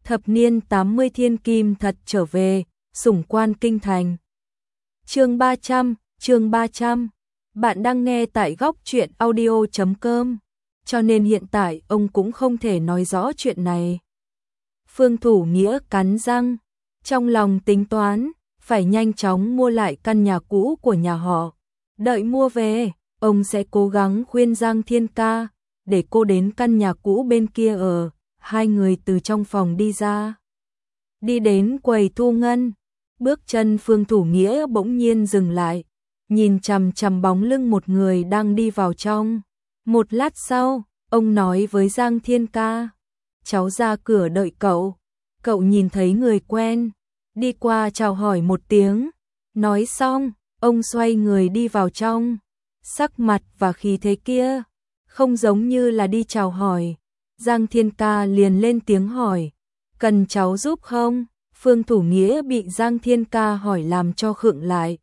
Thập niên 80 thiên kim thật trở về, sủng quan kinh thành. Chương 300, bạn đang nghe tại góc truyện audio.com, cho nên hiện tại ông cũng không thể nói rõ chuyện này. Phương Thủ Nghĩa cắn răng, trong lòng tính toán, phải nhanh chóng mua lại căn nhà cũ của nhà họ. Đợi mua về, ông sẽ cố gắng khuyên Giang Thiên Ca, để cô đến căn nhà cũ bên kia ở. Hai người từ trong phòng đi ra, đi đến quầy thu ngân, bước chân Phương Thủ Nghĩa bỗng nhiên dừng lại, nhìn chằm chằm bóng lưng một người đang đi vào trong. Một lát sau, ông nói với Giang Thiên Ca, cháu ra cửa đợi cậu. Cậu nhìn thấy người quen, đi qua chào hỏi một tiếng. Nói xong, ông xoay người đi vào trong. Sắc mặt và khí thế kia, không giống như là đi chào hỏi. Giang Thiên Ca liền lên tiếng hỏi, cần cháu giúp không? Phương Thủ Nghĩa bị Giang Thiên Ca hỏi làm cho khựng lại.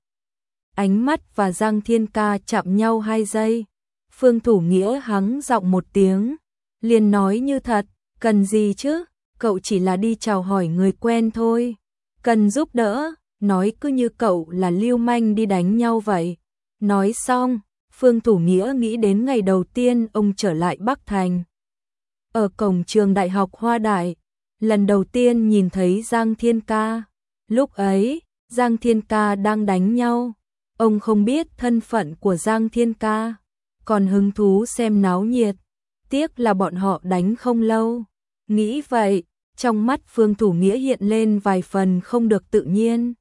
Ánh mắt và Giang Thiên Ca chạm nhau 2 giây. Phương Thủ Nghĩa hắng giọng một tiếng, liền nói như thật, cần gì chứ? Cậu chỉ là đi chào hỏi người quen thôi. Cần giúp đỡ, nói cứ như cậu là lưu manh đi đánh nhau vậy. Nói xong, Phương Thủ Nghĩa nghĩ đến ngày đầu tiên ông trở lại Bắc Thành. Ở cổng trường Đại học Hoa Đại, lần đầu tiên nhìn thấy Giang Thiên Ca. Lúc ấy, Giang Thiên Ca đang đánh nhau. Ông không biết thân phận của Giang Thiên Ca, còn hứng thú xem náo nhiệt. Tiếc là bọn họ đánh không lâu. Nghĩ vậy, trong mắt Phương Thủ Nghĩa hiện lên vài phần không được tự nhiên.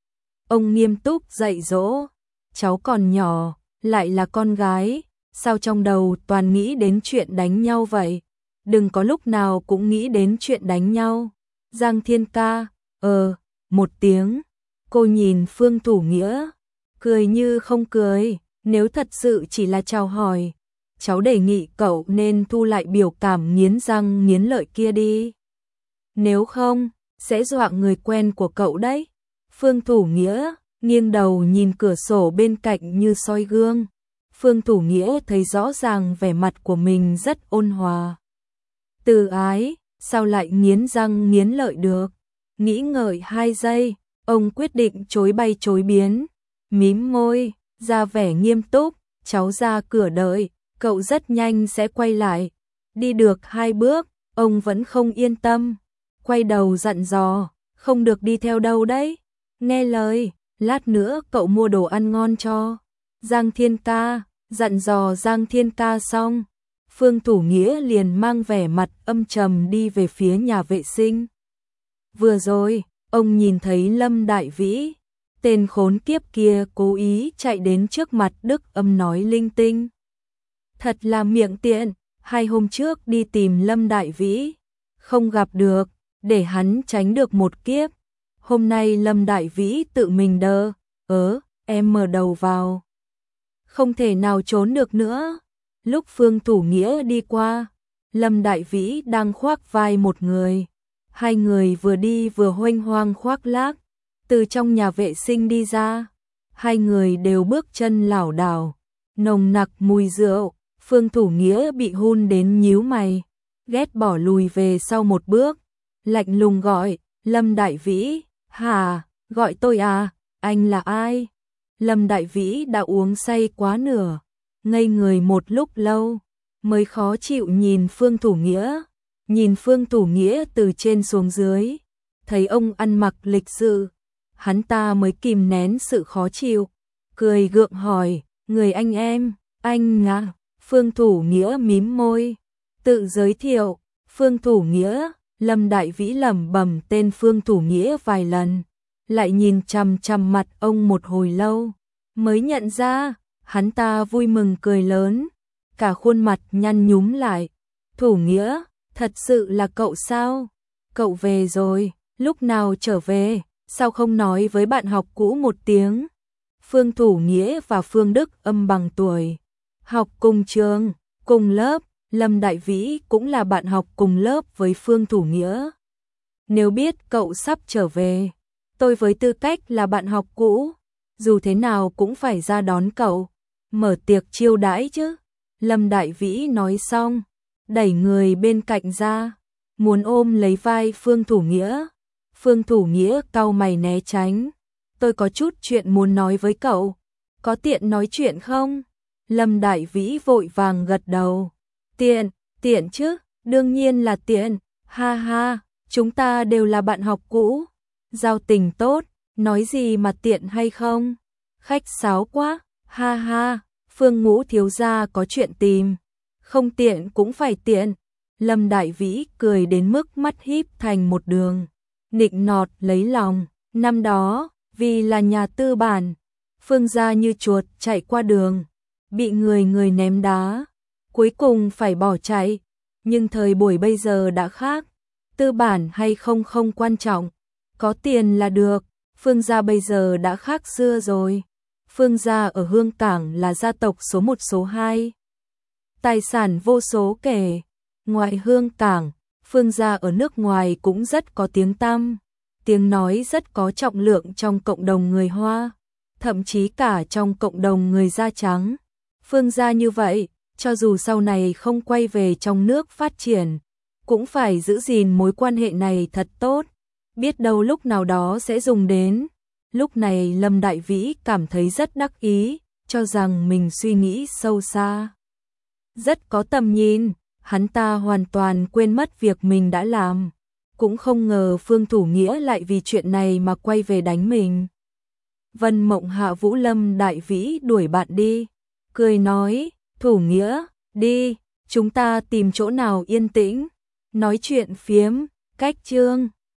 Ông nghiêm túc dạy dỗ, cháu còn nhỏ, lại là con gái, sao trong đầu toàn nghĩ đến chuyện đánh nhau vậy? Đừng có lúc nào cũng nghĩ đến chuyện đánh nhau. Giang Thiên Ca, một tiếng. Cô nhìn Phương Thủ Nghĩa, cười như không cười. Nếu thật sự chỉ là chào hỏi, cháu đề nghị cậu nên thu lại biểu cảm nghiến răng nghiến lợi kia đi. Nếu không, sẽ dọa người quen của cậu đấy. Phương Thủ Nghĩa nghiêng đầu nhìn cửa sổ bên cạnh như soi gương. Phương Thủ Nghĩa thấy rõ ràng vẻ mặt của mình rất ôn hòa, từ ái, sao lại nghiến răng nghiến lợi được? Nghĩ ngợi 2 giây, ông quyết định chối bay chối biến, mím môi, ra vẻ nghiêm túc, cháu ra cửa đợi, cậu rất nhanh sẽ quay lại. Đi được 2 bước, ông vẫn không yên tâm, quay đầu dặn dò, không được đi theo đâu đấy. Nghe lời, lát nữa cậu mua đồ ăn ngon cho. Giang Thiên Ca, dặn dò Giang Thiên Ca xong, Phương Thủ Nghĩa liền mang vẻ mặt âm trầm đi về phía nhà vệ sinh. Vừa rồi, ông nhìn thấy Lâm Đại Vĩ, tên khốn kiếp kia cố ý chạy đến trước mặt Đức Âm nói linh tinh. Thật là miệng tiện, 2 hôm trước đi tìm Lâm Đại Vĩ, không gặp được, để hắn tránh được một kiếp. Hôm nay Lâm Đại Vĩ tự mình em mở đầu vào. Không thể nào trốn được nữa. Lúc Phương Thủ Nghĩa đi qua, Lâm Đại Vĩ đang khoác vai một người. 2 người vừa đi vừa huênh hoang khoác lác, từ trong nhà vệ sinh đi ra. 2 người đều bước chân lảo đảo, nồng nặc mùi rượu. Phương Thủ Nghĩa bị hun đến nhíu mày, ghét bỏ lùi về sau một bước, lạnh lùng gọi, Lâm Đại Vĩ, hả, gọi tôi à, anh là ai? Lâm Đại Vĩ đã uống say quá nửa, ngây người một lúc lâu, mới khó chịu nhìn Phương Thủ Nghĩa. Nhìn Phương Thủ Nghĩa từ trên xuống dưới, thấy ông ăn mặc lịch sự, hắn ta mới kìm nén sự khó chịu, cười gượng hỏi, người anh em, anh à? Phương Thủ Nghĩa mím môi, tự giới thiệu, Phương Thủ Nghĩa. Lâm Đại Vĩ lẩm bẩm tên Phương Thủ Nghĩa vài lần, lại nhìn chằm chằm mặt ông một hồi lâu, mới nhận ra, hắn ta vui mừng cười lớn, cả khuôn mặt nhăn nhúm lại. Thủ Nghĩa, thật sự là cậu sao? Cậu về rồi, lúc nào trở về, sao không nói với bạn học cũ một tiếng? Phương Thủ Nghĩa và Phương Đức Âm bằng tuổi, học cùng trường, cùng lớp. Lâm Đại Vĩ cũng là bạn học cùng lớp với Phương Thủ Nghĩa. Nếu biết cậu sắp trở về, tôi với tư cách là bạn học cũ, dù thế nào cũng phải ra đón cậu, mở tiệc chiêu đãi chứ. Lâm Đại Vĩ nói xong, đẩy người bên cạnh ra, muốn ôm lấy vai Phương Thủ Nghĩa. Phương Thủ Nghĩa cau mày né tránh. Tôi có chút chuyện muốn nói với cậu. Có tiện nói chuyện không? Lâm Đại Vĩ vội vàng gật đầu. Tiện chứ, đương nhiên là tiện. Ha ha, chúng ta đều là bạn học cũ. Giao tình tốt, nói gì mà tiện hay không? Khách sáo quá, ha ha, Phương Ngũ thiếu gia có chuyện tìm. Không tiện cũng phải tiện. Lâm Đại Vĩ cười đến mức mắt híp thành một đường. Nịnh nọt lấy lòng, năm đó, vì là nhà tư bản, Phương gia như chuột chạy qua đường, bị người ném đá, cuối cùng phải bỏ chạy, nhưng thời buổi bây giờ đã khác, tư bản hay không quan trọng, có tiền là được, Phương gia bây giờ đã khác xưa rồi. Phương gia ở Hương Cảng là gia tộc số 1 số 2. Tài sản vô số kể, ngoài Hương Cảng, Phương gia ở nước ngoài cũng rất có tiếng tăm, tiếng nói rất có trọng lượng trong cộng đồng người Hoa, thậm chí cả trong cộng đồng người da trắng. Phương gia như vậy, cho dù sau này không quay về trong nước phát triển, cũng phải giữ gìn mối quan hệ này thật tốt, biết đâu lúc nào đó sẽ dùng đến. Lúc này Lâm Đại Vĩ cảm thấy rất đắc ý, cho rằng mình suy nghĩ sâu xa, rất có tầm nhìn, hắn ta hoàn toàn quên mất việc mình đã làm, cũng không ngờ Phương Thủ Nghĩa lại vì chuyện này mà quay về đánh mình. Vân Mộng hạ Vũ Lâm Đại Vĩ đuổi bạn đi, cười nói, Thủ Nghĩa, đi, chúng ta tìm chỗ nào yên tĩnh, nói chuyện phiếm, cách chương.